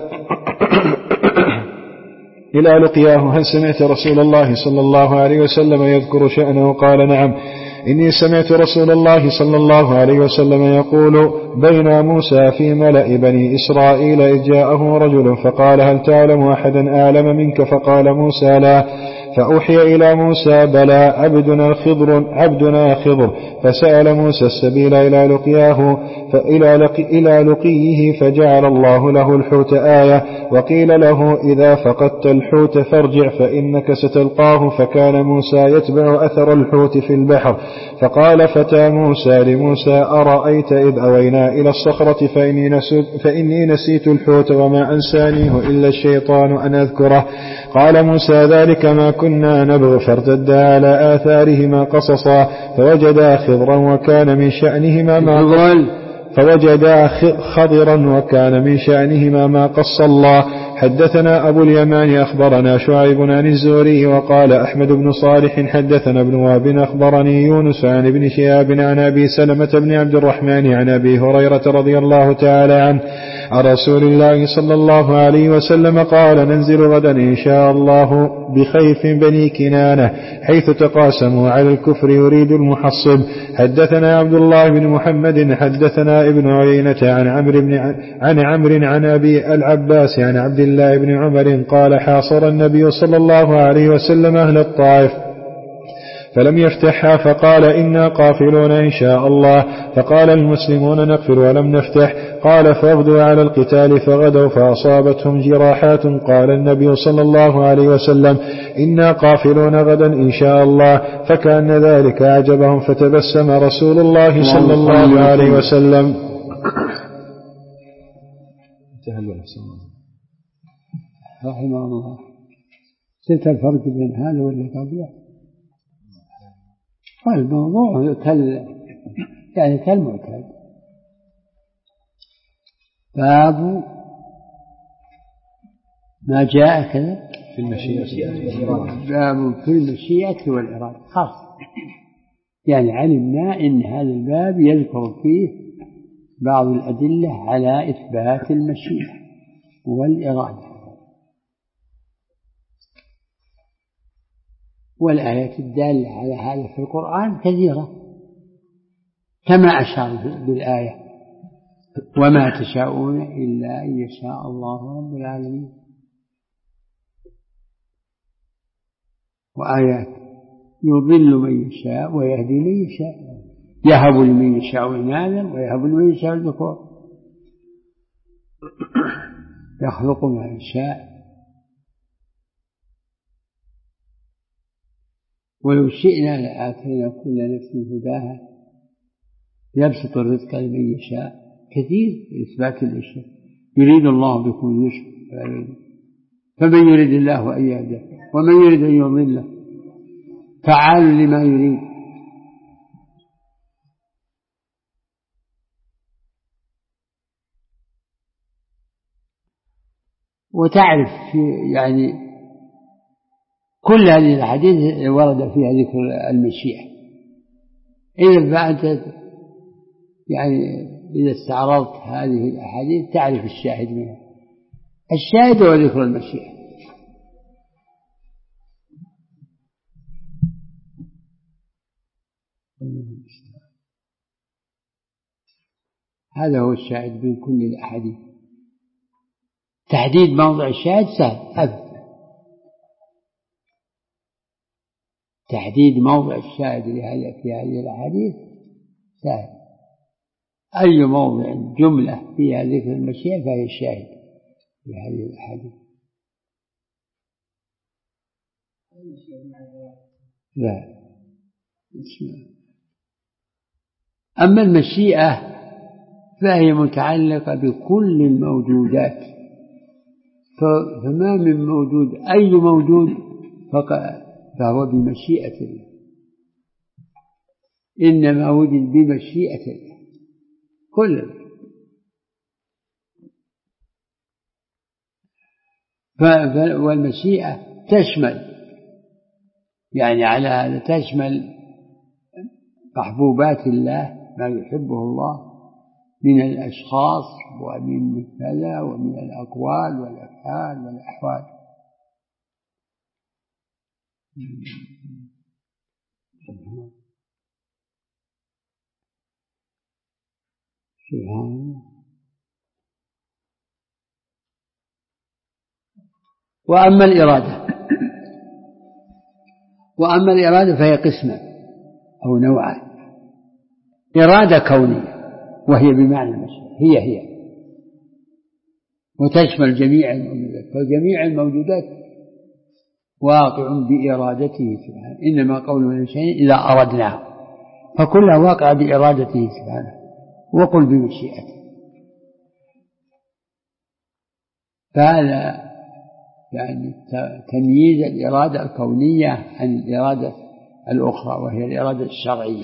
إلى لقياه، هل سمعت رسول الله صلى الله عليه وسلم يذكر شأنه؟ قال نعم، إني سمعت رسول الله صلى الله عليه وسلم يقول بين موسى في ملأ بني إسرائيل إذ جاءه رجل فقال هل تعلم أحدا أعلم منك؟ فقال موسى لا، فأوحي إلى موسى بلى عبدنا خضر عبدنا خضر، فسأل موسى السبيل إلى لقياه فإلى لقي إلى لقيه فجعل الله له الحوت آية، وقيل له إذا فقدت الحوت فارجع فإنك ستلقاه، فكان موسى يتبع أثر الحوت في البحر. فقال فتى موسى لموسى أرأيت إذ أوينا إلى الصخرة فإني نسيت, فإني نسيت الحوت وما أنسانيه إلا الشيطان أن أذكره. قال موسى ذلك ما كنا نبغ، فارتدا على آثارهما قصصا فوجدا خضرا وكان من شأنهما ما فوجدا خضرا وكان من شأنهما ما قص الله. حدثنا أبو اليمان أخبرنا شعيب عن الزهري وقال أحمد بن صالح حدثنا ابن وهب أخبرني يونس عن ابن شهاب عن أبي سلمة بن عبد الرحمن عن أبي هريرة رضي الله تعالى عنه عن رسول الله صلى الله عليه وسلم قال ننزل غدا إن شاء الله بخيف بني كنانة حيث تقاسموا على الكفر يريد المحصب. حدثنا عبد الله بن محمد حدثنا ابن عيينة عن عمرو بن عن عمرو عن أبي العباس عن عبد الله بن عمر قال حاصر النبي صلى الله عليه وسلم أهل الطائف فلم يفتحها فقال إنا قافلون إن شاء الله، فقال المسلمون نقفل ولم نفتح، قال فاغدوا على القتال فغدوا فأصابتهم جراحات، قال النبي صلى الله عليه وسلم إنا قافلون غدا إن شاء الله، فكأن ذلك أعجبهم فتبسم رسول الله صلى الله عليه وسلم. رحمه الله. ست الفرق بين هذا واللي قبله؟ والموضوع كال يعني كالمعتاد. باب ما جاء كذا في المشيئة، باب في المشيئة والإرادة خاص، يعني علمنا إن هذا الباب يذكر فيه بعض الأدلة على إثبات المشيئة والإرادة، والآيات الدالة على هذا في القرآن كثيرة كما أشار بالآية وما تشاءون إلا أن يشاء الله رب العالمين. وآيات يضل من يشاء ويهدي من يشاء، يهب لمن يشاء إناثا ويهب لمن يشاء الذكور، يخلق ما يشاء، ولو شئنا لآتينا كل نفس هداها يبسط الرزق لمن يشاء، كثير إثبات الأشياء. يريد الله بكم اليسر فمن يريد الله أن يهديه ومن يريد أن يضله فعال لما يريد. وتعرف يعني كل هذه الأحاديث ورد فيها ذكر المشيئة، إذا فأنت يعني إذا استعرضت هذه الأحاديث تعرف الشاهد منها. الشاهد هو ذكر المشيئة. هذا هو الشاهد من كل الأحاديث. تحديد موضع الشاهد سهل، هذا تحديد موضع الشاهد في هذه الأحاديث سهل. أي موضع جملة فيها ذكر المشيئة فهي الشاهد في هذه الأحاديث. لا أما المشيئة فهي متعلقة بكل الموجودات، فما من موجود أي موجود فهو بمشيئة الله. إنما وجد بمشيئة الله كل. والمشيئة تشمل يعني على هذا تشمل محبوبات الله ما يحبه الله من الأشخاص ومن كذا ومن الأقوال والأفعال والأحوال. سبحان الله. وأما الإرادة وأما الإرادة فهي قسمة أو نوعان. إرادة كونية وهي بمعنى المشيئة هي هي وتشمل جميع الموجودات، فجميع الموجودات واقع بإرادته سبحانه، إنما قولنا لشيء إذا أردناه، فكلها واقع بإرادته سبحانه وقل بمشيئته. فهذا يعني تمييز الإرادة الكونية عن الإرادة الأخرى وهي الإرادة الشرعية،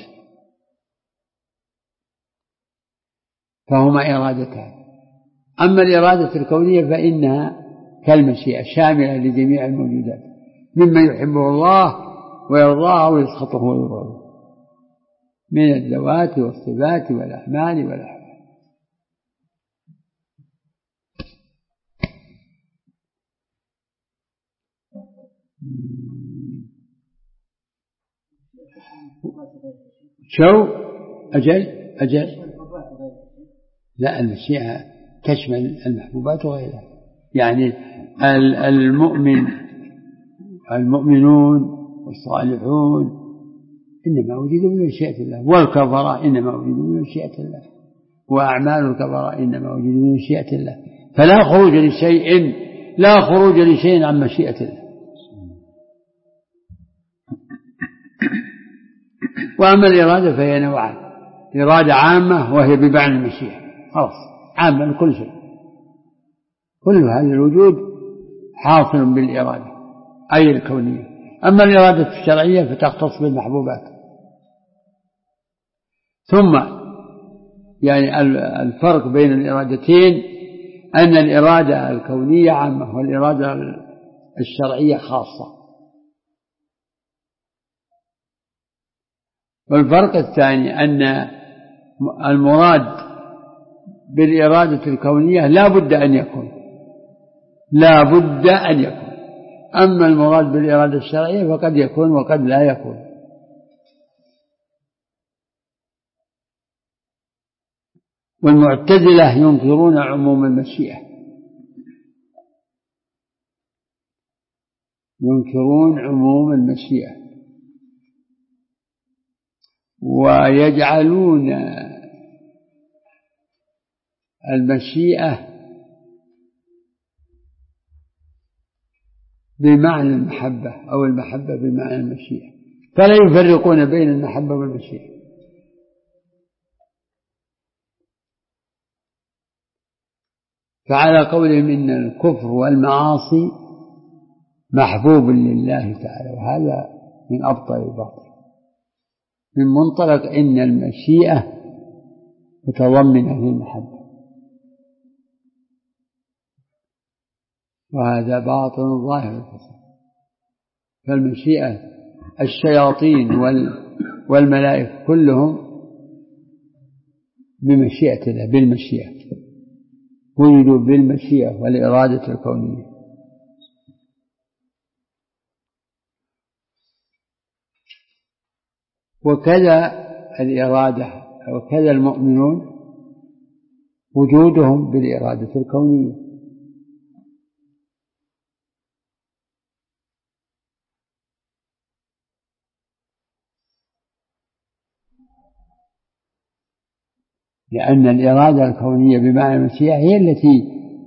فهما إرادتان. أما الإرادة الكونية فإنها كالمشيئة شاملة لجميع الموجودات مما يحبه الله ويرضاه ويسخطه ويبغضه من الذوات والصفات والأعمال والأحوال. شو أجل أجل لا، المشيئة تشمل المحبوبات وغيرها، يعني المؤمن المؤمنون والصالحون إنما وجدوا من مشيئة الله، والكفراء إنما وجدوا من مشيئة الله، وأعمال الكفراء إنما وجدوا من مشيئة الله، فلا خروج لشيء لا خروج لشيء عن مشيئة الله. وأما الإرادة فهي نوعان، إرادة عامة وهي بمعنى المشيئة خلاص عامة لكل شيء، كل هذا الوجود حاصل بالإرادة أي الكونية. أما الإرادة الشرعية فتختص بالمحبوبات. ثم يعني الفرق بين الإرادتين أن الإرادة الكونية عامة والإرادة الشرعية خاصة. والفرق الثاني أن المراد بالإرادة الكونية لا بد أن يكون لا بد أن يكون أما المراد بالإرادة الشرعية فقد يكون وقد لا يكون. والمعتزلة ينكرون عموم المشيئة، ينكرون عموم المشيئة ويجعلون المشيئة بمعنى المحبة أو المحبة بمعنى المشيئة، فلا يفرقون بين المحبة والمشيئة. فعلى قولهم إن الكفر والمعاصي محبوب لله تعالى، وهذا من أبطل الباطل من منطلق إن المشيئة متضمنة للمحبة، وهذا باطل ظاهر الفساد. فالمشيئة الشياطين والملائكة كلهم بمشيئة الله بالمشيئة وجدوا بالمشيئة والإرادة الكونية. وكذا الإرادة وكذا المؤمنون وجودهم بالإرادة الكونية. لأن الإرادة الكونية بمعنى المشيئة هي التي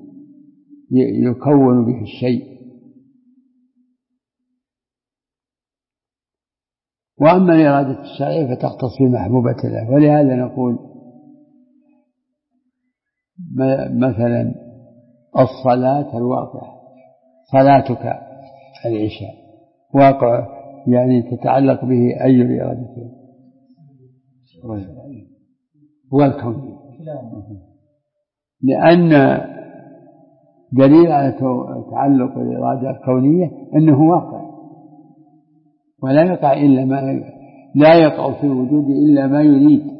يكون به الشيء. وأما الإرادة الشرعية فتختص بمحبوبة الله. ولهذا نقول مثلا الصلاة الواقعة، صلاتك العشاء واقع يعني تتعلق به أي الإرادتين والكونية، لأن دليل على تعلق الإرادة الكونية أنه واقع، ولا يقع إلا ما لا يقع في الوجود إلا ما يريد.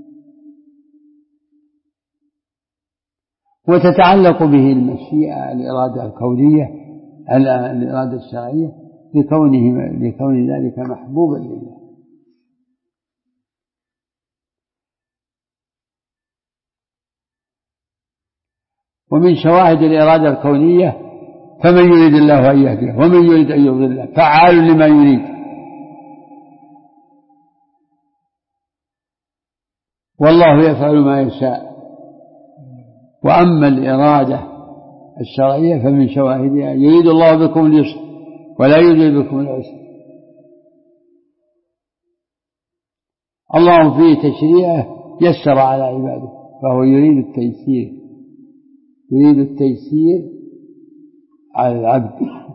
وتتعلق به المشيئة الإرادة الكونية الإرادة الشرعية لكونه لكون ذلك محبوبا لله. ومن شواهد الإرادة الكونية فمن يريد الله أن يهديه ومن يريد أن يضله فعال لما يريد. والله يفعل ما يشاء. وأما الإرادة الشرعية فمن شواهدها يريد الله بكم اليسر ولا يريد بكم العسر. الله في تشريعه يسر على عباده، فهو يريد التيسير يريد التيسير على العبد.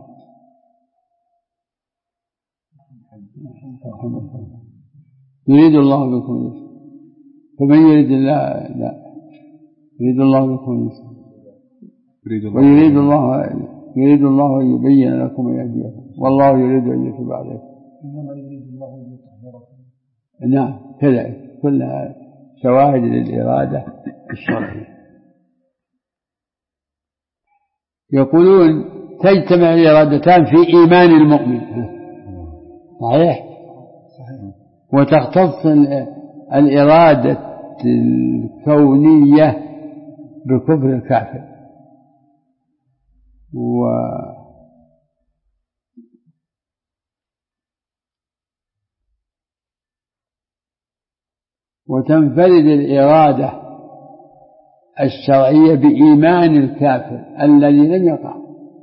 يريد الله بكم اليسر فمن يريد الله لا يريد الله بكم اليسر ويريد الله يريد الله أن يبين لكم ويهديكم والله يريد أن يتوب عليكم. إنما يريد الله أن يطهركم. نعم كذلك كلها شواهد للإرادة الشرعية. يقولون تجتمع الإرادتان في إيمان المؤمن، صحيح؟ وتختص الإرادة الكونية بكفر الكافر. و وتنفرد الإرادة الشرعية بإيمان الكافر الذي لم يقع.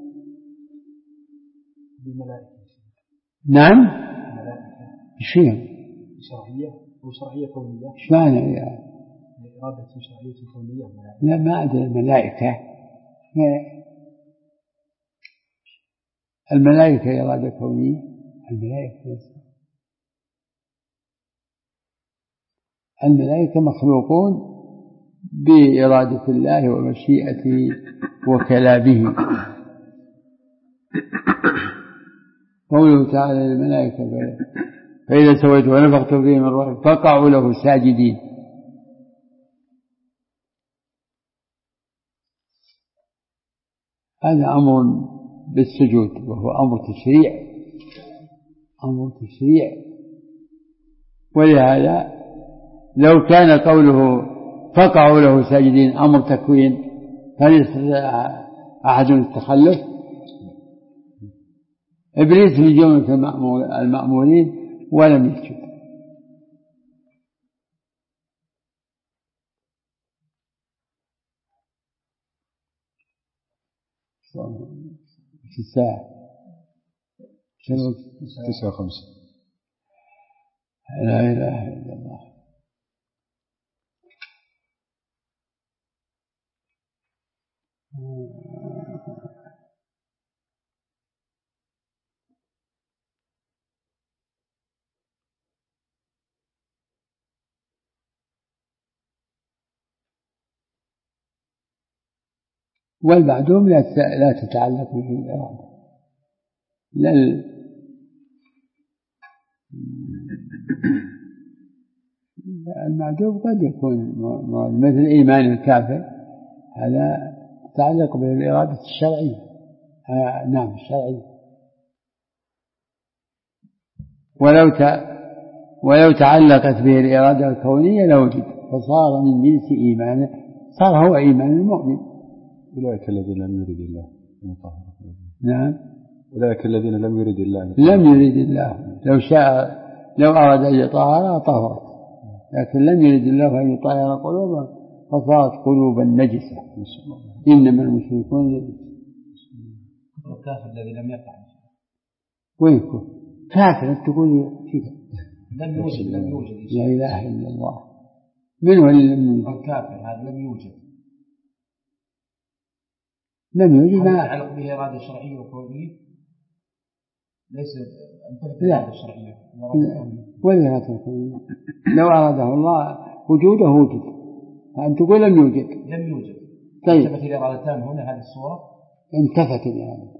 بالملائكة. نعم. الملائكة. شيء. شرعية أو شرعية كونية. إيش معنى يعني؟ إرادة شرعية كونية الملائكة. لا ما أدري الملائكة. الملائكة إرادة كونية. الملائكة الملائكة مخلوقون بإرادة الله ومشيئته وكلامه. قوله تعالى للملائكة فإذا سويت ونفخت فيه من روحي فقعوا له ساجدين. هذا أمر بالسجود وهو أمر تشريع أمر تشريع ولهذا لو كان قوله فقعوا له ساجدين أمر تكوين هل يستطيع أحد التخلف؟ إبليس من جملة المأمورين ولم يسجد. في الساعة تسعة وخمسة. لا إله إلا الله. والمعدوم لا لا تتعلق به الإرادة. لا المعدوم قد يكون مثل إيمان الكافر هذا تتعلق به الإرادة الشرعية. آه نعم الشرعية. ولو ت... ولو تعلقت به الإرادة الكونية لوجد فصار من جنس إيمانه صار هو إيمان المؤمن. أولئك الذين لم يرد الله أن يطهرهم. نعم. أولئك الذين لم يرد الله لم يرد الله لو شاء لو أراد أن يطهر طهرت لكن لم يرد الله أن يطهر قلوبهم فصارت قلوبا نجسة. إنما المشركون الكافر الذي لم يقع. وينكم كافر تقول كذا لم يوجد لم يوجد. لا إله إلا الله. من هو الكافر هذا لم يوجد لم يوجد. ما يتعلق به إرادة شرعية وكونية. ليس أنت لا الشرعية ولا تكون لو أراده الله وجوده وجد، فأنت تقول لم يوجد. لم يوجد. طيب انتفت الإرادتان هنا هذه الصورة. انتفت الإرادة.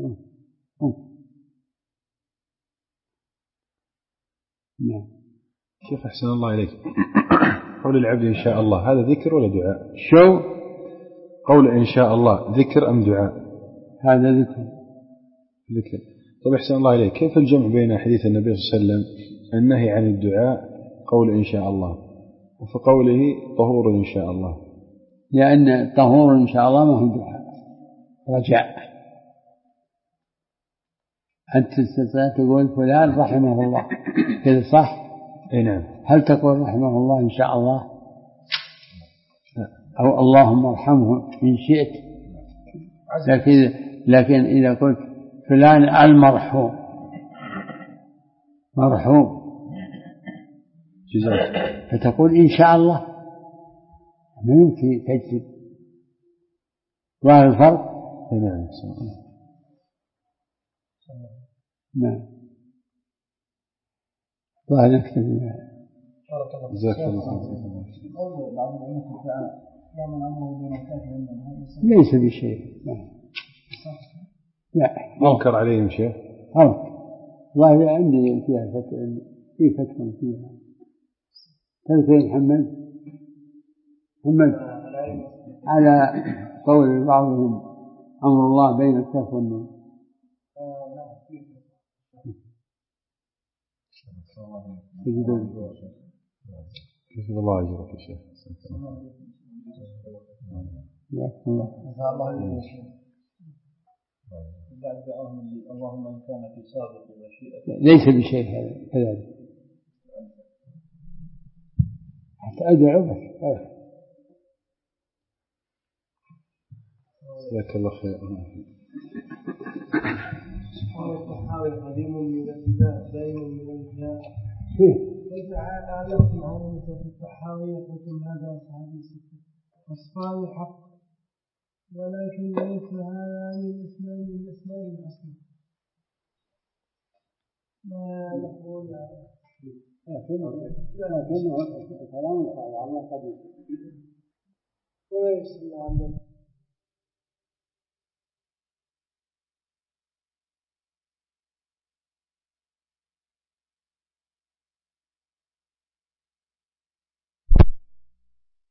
نعم. شيخ أحسن الله إليك، قول العبد إن شاء الله هذا ذكر ولا دعاء؟ شو قول إن شاء الله ذكر أم دعاء؟ هذا ذكر. ذكر. طيب أحسن الله إليك، كيف الجمع بين حديث النبي صلى الله عليه وسلم النهي عن الدعاء قول إن شاء الله وفي قوله طهور إن شاء الله؟ لأن طهور إن شاء الله ما هو دعاء، رجاء. أنت تقول فلان رحمه الله كذا صح؟ أي نعم. هل تقول رحمه الله إن شاء الله أو اللهم ارحمه إن شئت؟ لكن, لكن إذا قلت فلان المرحوم مرحوم جزاك، فتقول إن شاء الله ما يمكن تجزم. ظاهر الفرق؟ نعم. نعم. ظاهر نكتب جزاك الله. ليس بشيء. لا منكر عليهم شيء. غلط. والله عندي فيها فتوى، في فتوى فيها. تذكر محمد محمد على قول بعضهم أمر الله بين الكف والنون. كيف الله أجرك يا شيخ. اللهم إن كان في سابق مشيئة ليس بشيء هذا كذلك، حتى أدعو بس. جزاك الله خير. الصحابي قديم من البداء دائم من الجهاد فإذا أعلمتم عن في الصحابي قلتم هذا صحابي ستة وصفان حق، ولكن ليس هذان الاسمين من الاسماء الحسنى. ما نقول لكنه كلام على قديم وليس عندنا